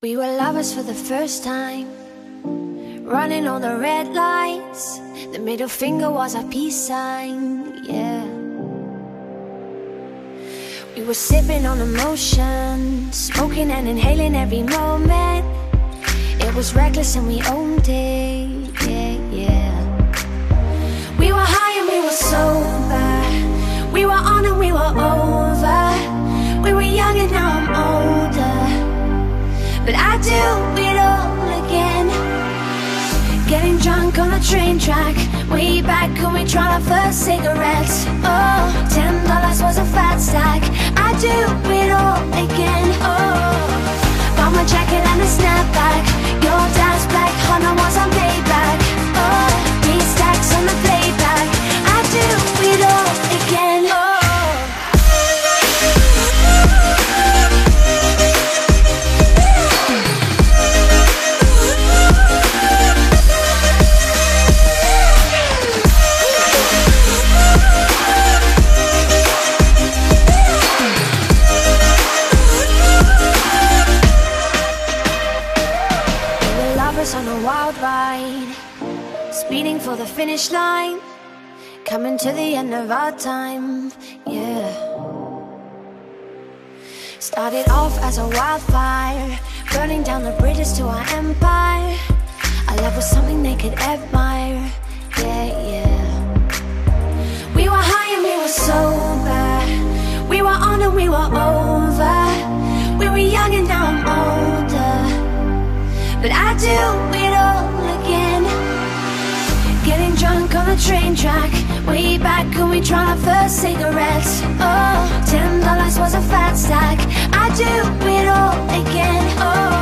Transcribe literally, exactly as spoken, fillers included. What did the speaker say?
We were lovers for the first time, running on the red lights. The middle finger was our peace sign, yeah. We were sipping on emotion, smoking and inhaling every moment. It was reckless and we owned it, yeah, yeah. We were high and we were sober, we were on and we were over. We were young and now I'm older, but I do it all again. Getting drunk on a train track, way back when we tried our first cigarettes. Oh, ten dollars was a fat stack. I do it all again. Oh, bought my jacket and a snapback. Your dad's black Honda was on Maybach. Oh, these stacks on the playback. I do it all again. Oh. On a wild ride, speeding for the finish line, coming to the end of our time, yeah. Started off as a wildfire, burning down the bridges to our empire. Our love was something they could admire, yeah, yeah. We were high and we were sober, we were on and we were over. We were young and now I'm older, but I do it all again. Getting drunk on a train track, way back when we tried our first cigarettes. Oh, ten dollars was a fat stack. I do it all again. Oh.